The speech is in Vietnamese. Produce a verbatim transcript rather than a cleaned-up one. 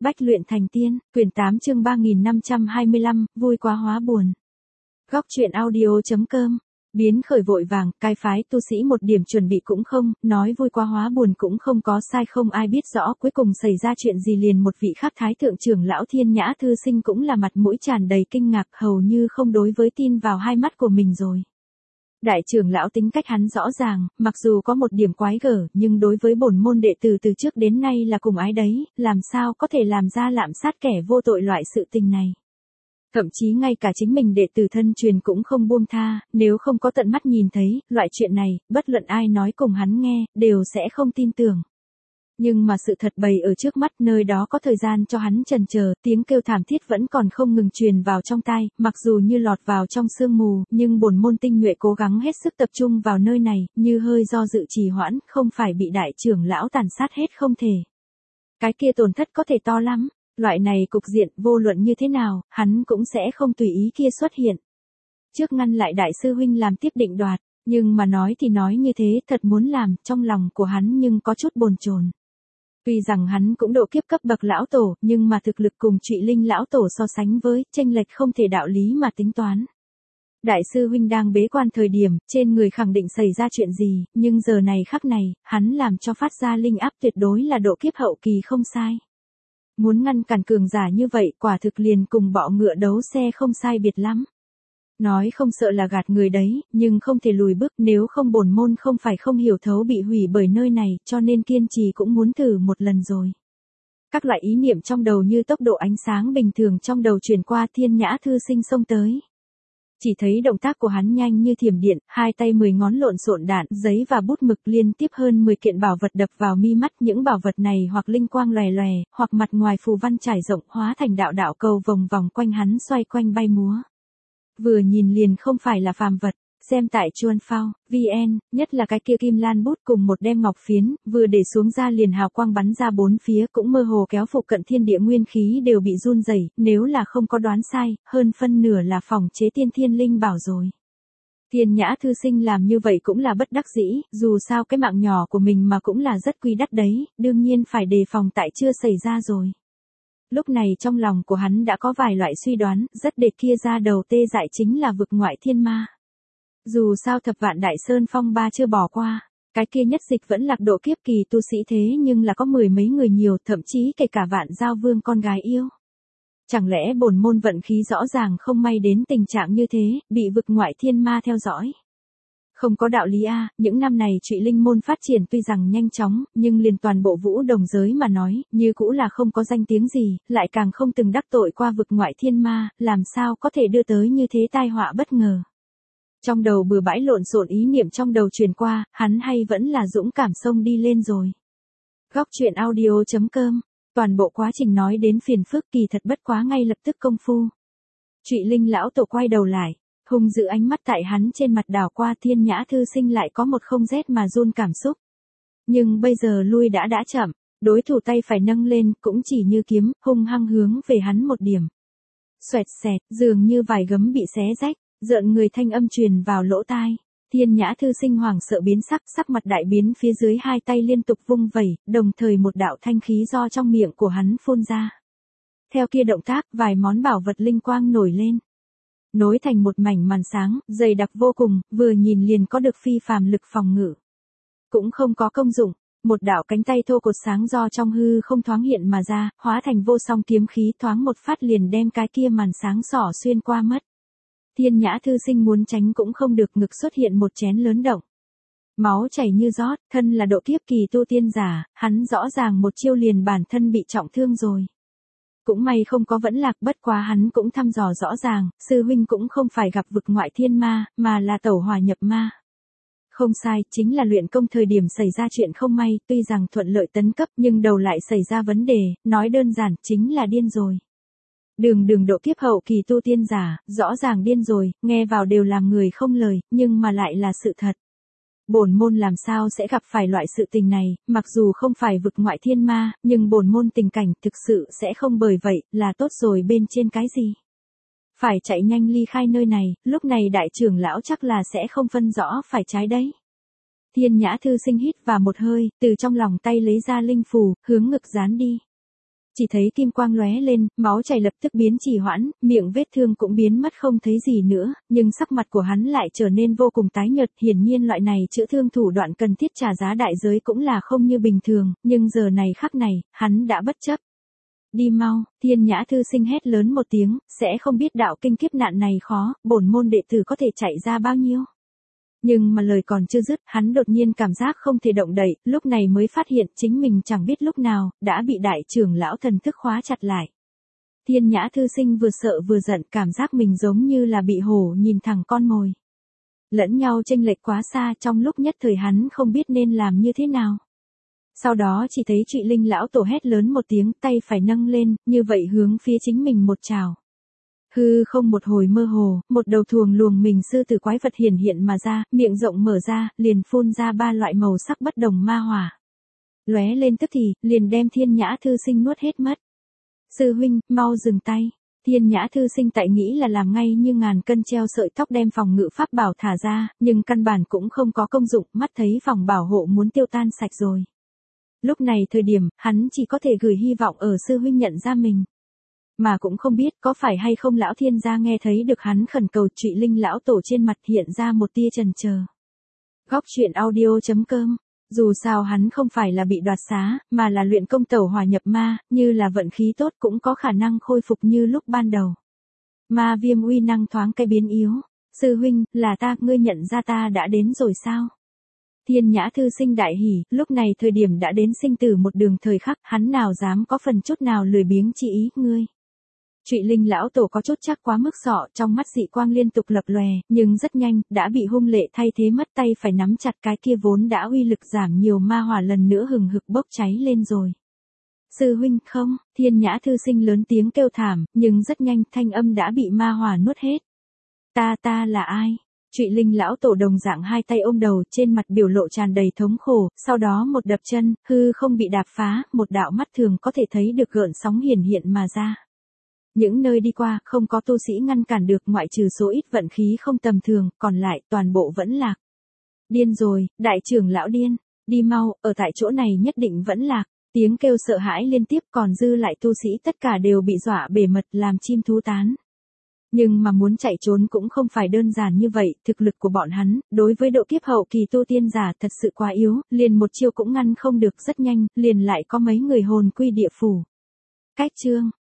Bách luyện thành tiên, quyển tám chương ba nghìn năm trăm hai mươi lăm, vui quá hóa buồn. Góc truyện audio.com. Biến khởi vội vàng, cai phái tu sĩ một điểm chuẩn bị cũng không, nói vui quá hóa buồn cũng không có sai, không ai biết rõ cuối cùng xảy ra chuyện gì, liền một vị khác thái thượng trưởng lão Thiên Nhã thư sinh cũng là mặt mũi tràn đầy kinh ngạc, hầu như không đối với tin vào hai mắt của mình rồi. Đại trưởng lão tính cách hắn rõ ràng, mặc dù có một điểm quái gở, nhưng đối với bổn môn đệ tử từ trước đến nay là cùng ái đấy, làm sao có thể làm ra lạm sát kẻ vô tội loại sự tình này. Thậm chí ngay cả chính mình đệ tử thân truyền cũng không buông tha, nếu không có tận mắt nhìn thấy, loại chuyện này, bất luận ai nói cùng hắn nghe, đều sẽ không tin tưởng. Nhưng mà sự thật bày ở trước mắt, nơi đó có thời gian cho hắn chần chờ, tiếng kêu thảm thiết vẫn còn không ngừng truyền vào trong tai, mặc dù như lọt vào trong sương mù, nhưng bổn môn tinh nhuệ cố gắng hết sức tập trung vào nơi này, như hơi do dự trì hoãn, không phải bị đại trưởng lão tàn sát hết không thể. Cái kia tổn thất có thể to lắm, loại này cục diện vô luận như thế nào, hắn cũng sẽ không tùy ý kia xuất hiện. Trước ngăn lại đại sư huynh làm tiếp định đoạt, nhưng mà nói thì nói như thế, thật muốn làm, trong lòng của hắn nhưng có chút bồn chồn. Tuy rằng hắn cũng độ kiếp cấp bậc lão tổ, nhưng mà thực lực cùng Trụy Linh lão tổ so sánh với, chênh lệch không thể đạo lý mà tính toán. Đại sư huynh đang bế quan thời điểm, trên người khẳng định xảy ra chuyện gì, nhưng giờ này khắc này, hắn làm cho phát ra linh áp tuyệt đối là độ kiếp hậu kỳ không sai. Muốn ngăn cản cường giả như vậy, quả thực liền cùng bọ ngựa đấu xe không sai biệt lắm. Nói không sợ là gạt người đấy, nhưng không thể lùi bước, nếu không bổn môn không phải không hiểu thấu bị hủy bởi nơi này, cho nên kiên trì cũng muốn thử một lần rồi. Các loại ý niệm trong đầu như tốc độ ánh sáng bình thường trong đầu chuyển qua, Thiên Nhã thư sinh xông tới. Chỉ thấy động tác của hắn nhanh như thiểm điện, hai tay mười ngón lộn xộn đạn, giấy và bút mực liên tiếp hơn mười kiện bảo vật đập vào mi mắt, những bảo vật này hoặc linh quang lòe lòe, hoặc mặt ngoài phù văn trải rộng, hóa thành đạo đạo cầu vòng vòng quanh hắn xoay quanh bay múa. Vừa nhìn liền không phải là phàm vật, xem tại Chuan Phao, vn, nhất là cái kia kim lan bút cùng một đem ngọc phiến, vừa để xuống ra liền hào quang bắn ra bốn phía, cũng mơ hồ kéo phụ cận thiên địa nguyên khí đều bị run rẩy, nếu là không có đoán sai, hơn phân nửa là phòng chế tiên thiên linh bảo rồi. Thiên Nhã thư sinh làm như vậy cũng là bất đắc dĩ, dù sao cái mạng nhỏ của mình mà cũng là rất quý đắt đấy, đương nhiên phải đề phòng tại chưa xảy ra rồi. Lúc này trong lòng của hắn đã có vài loại suy đoán, rất để kia ra đầu tê dại chính là vực ngoại thiên ma. Dù sao thập vạn đại sơn phong ba chưa bỏ qua, cái kia nhất dịch vẫn lạc độ kiếp kỳ tu sĩ thế nhưng là có mười mấy người nhiều, thậm chí kể cả vạn giao vương con gái yêu. Chẳng lẽ bổn môn vận khí rõ ràng không may đến tình trạng như thế, bị vực ngoại thiên ma theo dõi? Không có đạo lý a, những năm này Trụy Linh môn phát triển tuy rằng nhanh chóng, nhưng liền toàn bộ vũ đồng giới mà nói, như cũ là không có danh tiếng gì, lại càng không từng đắc tội qua vực ngoại thiên ma, làm sao có thể đưa tới như thế tai họa bất ngờ. Trong đầu bừa bãi lộn xộn ý niệm trong đầu truyền qua, hắn hay vẫn là dũng cảm xông đi lên rồi. Góc truyện audio.com. Toàn bộ quá trình nói đến phiền phức, kỳ thật bất quá ngay lập tức công phu. Trụy Linh lão tổ quay đầu lại, hung dữ ánh mắt tại hắn trên mặt đảo qua, Thiên Nhã thư sinh lại có một không rét mà run cảm xúc. Nhưng bây giờ lui đã đã chậm, đối thủ tay phải nâng lên, cũng chỉ như kiếm, hung hăng hướng về hắn một điểm. Xoẹt xẹt, dường như vài gấm bị xé rách, rợn người thanh âm truyền vào lỗ tai. Thiên Nhã thư sinh hoảng sợ biến sắc, sắc mặt đại biến, phía dưới hai tay liên tục vung vẩy, đồng thời một đạo thanh khí do trong miệng của hắn phun ra. Theo kia động tác, vài món bảo vật linh quang nổi lên, nối thành một mảnh màn sáng, dày đặc vô cùng, vừa nhìn liền có được phi phàm lực phòng ngự. Cũng không có công dụng, một đạo cánh tay thô cột sáng do trong hư không thoáng hiện mà ra, hóa thành vô song kiếm khí, thoáng một phát liền đem cái kia màn sáng xỏ xuyên qua mất. Thiên Nhã thư sinh muốn tránh cũng không được, ngực xuất hiện một chén lớn động. Máu chảy như rót, thân là độ kiếp kỳ tu tiên giả, hắn rõ ràng một chiêu liền bản thân bị trọng thương rồi. Cũng may không có vẫn lạc, bất quá hắn cũng thăm dò rõ ràng, sư huynh cũng không phải gặp vực ngoại thiên ma, mà là tẩu hỏa nhập ma. Không sai, chính là luyện công thời điểm xảy ra chuyện không may, tuy rằng thuận lợi tấn cấp nhưng đầu lại xảy ra vấn đề, nói đơn giản, chính là điên rồi. Đường đường độ kiếp hậu kỳ tu tiên giả, rõ ràng điên rồi, nghe vào đều làm người không lời, nhưng mà lại là sự thật. Bổn môn làm sao sẽ gặp phải loại sự tình này, mặc dù không phải vực ngoại thiên ma, nhưng bổn môn tình cảnh thực sự sẽ không bởi vậy, là tốt rồi bên trên cái gì. Phải chạy nhanh ly khai nơi này, lúc này đại trưởng lão chắc là sẽ không phân rõ phải trái đấy. Thiên Nhã thư sinh hít vào một hơi, từ trong lòng tay lấy ra linh phù, hướng ngực dán đi. Chỉ thấy kim quang lóe lên, máu chảy lập tức biến trì hoãn, miệng vết thương cũng biến mất không thấy gì nữa, nhưng sắc mặt của hắn lại trở nên vô cùng tái nhợt, hiển nhiên loại này chữa thương thủ đoạn cần thiết trả giá đại giới cũng là không như bình thường, nhưng giờ này khắc này, hắn đã bất chấp. Đi mau, Thiên Nhã thư sinh hét lớn một tiếng, sẽ không biết đạo kinh kiếp nạn này khó, bổn môn đệ tử có thể chạy ra bao nhiêu. Nhưng mà lời còn chưa dứt, hắn đột nhiên cảm giác không thể động đậy, lúc này mới phát hiện chính mình chẳng biết lúc nào, đã bị đại trưởng lão thần thức khóa chặt lại. Thiên Nhã thư sinh vừa sợ vừa giận, cảm giác mình giống như là bị hổ nhìn thẳng con mồi. Lẫn nhau chênh lệch quá xa, trong lúc nhất thời hắn không biết nên làm như thế nào. Sau đó chỉ thấy Trụy Linh lão tổ hét lớn một tiếng, tay phải nâng lên, như vậy hướng phía chính mình một trào. Hư không một hồi mơ hồ, một đầu thuồng luồng mình sư tử quái vật hiển hiện mà ra, miệng rộng mở ra, liền phun ra ba loại màu sắc bất đồng ma hỏa. Lóe lên tức thì, liền đem Thiên Nhã thư sinh nuốt hết mất. Sư huynh, mau dừng tay. Thiên Nhã thư sinh tại nghĩ là làm ngay như ngàn cân treo sợi tóc đem phòng ngự pháp bảo thả ra, nhưng căn bản cũng không có công dụng, mắt thấy phòng bảo hộ muốn tiêu tan sạch rồi. Lúc này thời điểm, hắn chỉ có thể gửi hy vọng ở sư huynh nhận ra mình. Mà cũng không biết có phải hay không lão thiên gia nghe thấy được hắn khẩn cầu. Trụy Linh lão tổ trên mặt hiện ra một tia chần chờ. Góc truyện audio chấm com. Dù sao hắn không phải là bị đoạt xá, mà là luyện công tẩu hỏa nhập ma, như là vận khí tốt cũng có khả năng khôi phục như lúc ban đầu. Ma viêm uy năng thoáng cái biến yếu. Sư huynh, là ta, ngươi nhận ra ta đã đến rồi sao? Thiên Nhã thư sinh đại hỉ, lúc này thời điểm đã đến sinh tử một đường thời khắc, hắn nào dám có phần chút nào lười biếng chi ý, ngươi. Trụy Linh lão tổ có chút chắc quá mức sọ, trong mắt dị quang liên tục lập lòe, nhưng rất nhanh, đã bị hung lệ thay thế mất, tay phải nắm chặt cái kia vốn đã uy lực giảm nhiều ma hỏa lần nữa hừng hực bốc cháy lên rồi. Sư huynh, không, Thiên Nhã thư sinh lớn tiếng kêu thảm, nhưng rất nhanh, thanh âm đã bị ma hỏa nuốt hết. Ta ta là ai? Trụy Linh lão tổ đồng dạng hai tay ôm đầu, trên mặt biểu lộ tràn đầy thống khổ, sau đó một đập chân, hư không bị đạp phá, một đạo mắt thường có thể thấy được gợn sóng hiển hiện mà ra. Những nơi đi qua, không có tu sĩ ngăn cản được, ngoại trừ số ít vận khí không tầm thường, còn lại toàn bộ vẫn lạc. Điên rồi, đại trưởng lão điên, đi mau, ở tại chỗ này nhất định vẫn lạc. Tiếng kêu sợ hãi liên tiếp, còn dư lại tu sĩ tất cả đều bị dọa bể mật, làm chim thú tán. Nhưng mà muốn chạy trốn cũng không phải đơn giản như vậy, thực lực của bọn hắn, đối với độ kiếp hậu kỳ tu tiên giả thật sự quá yếu, liền một chiêu cũng ngăn không được, rất nhanh, liền lại có mấy người hồn quy địa phủ. Cách chương